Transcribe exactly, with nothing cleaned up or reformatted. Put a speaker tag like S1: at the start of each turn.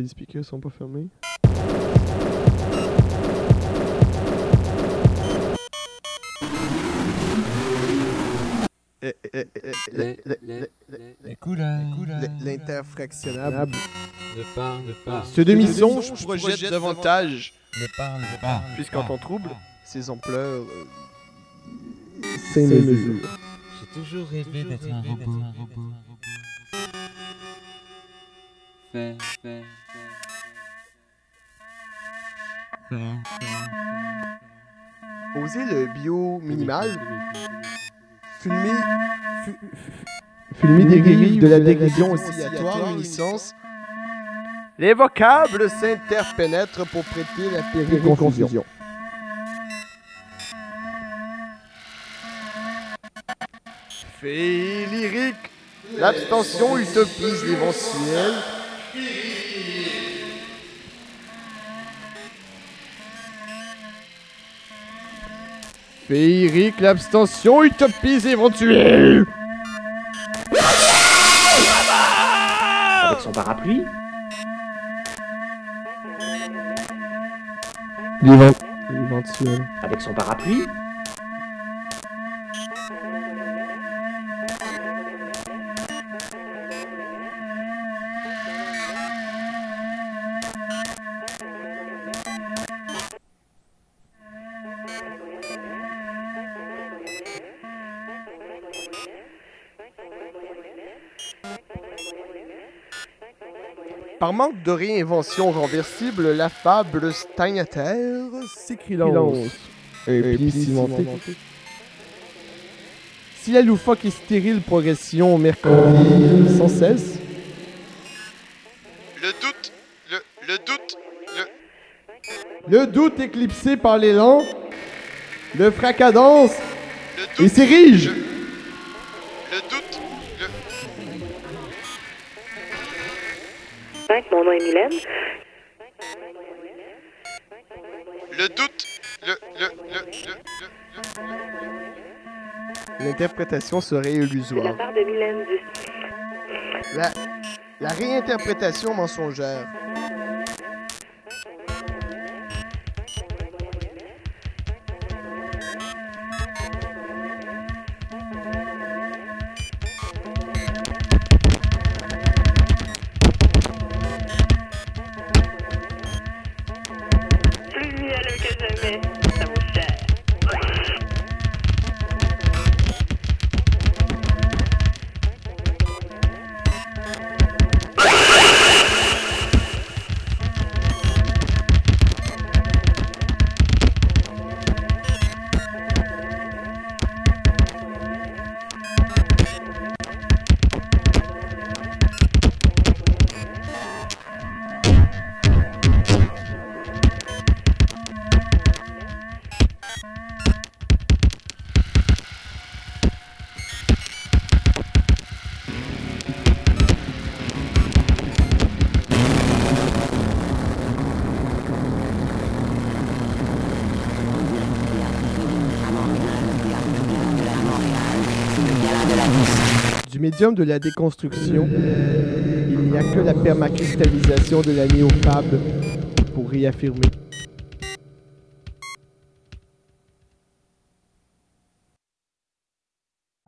S1: les speakers sont pas fermés. L'interfractionnable.
S2: Ne parle pas.
S1: Ce demi-songe projette davantage,
S2: Ne parle pas.
S1: puisqu'en ton trouble, ses ampleurs... Euh, c'est mesure.
S2: J'ai toujours rêvé d'être un robot. Fais, fais, fais.
S1: Poser le bio minimal, fulmer, fu- fu- fulmer des rives de la dérision oscillatoire, une licence. Les vocables s'interpénètrent pour prêter la pérille confusion. Fait lyrique, l'abstention utopise l'éventuel. Féerique, l'abstention utopise éventuelle.
S3: Avec son parapluie.
S1: L'éventuel.
S3: Avec son parapluie.
S1: Par manque de réinvention renversible, la fable stagne à terre, s'écrilance. Et puis cimenté. Si la loufoque et stérile progression mercantile sans cesse.
S4: Le doute, le, le doute, le,
S1: Le doute éclipsé par l'élan, le fracadance
S4: le
S1: et
S4: doute,
S1: s'érige.
S4: le, le doute, le,
S5: Mon nom est Mylène.
S4: le doute, le, le, le, le, le.
S1: L'interprétation serait
S5: De la
S1: illusoire.
S5: part de Mylène du...
S1: La, la réinterprétation mensongère.
S5: Plus mielleux que jamais. Ça vaut cher.
S1: Du médium de la déconstruction, il n'y a que la permacristallisation de la néofable pour réaffirmer.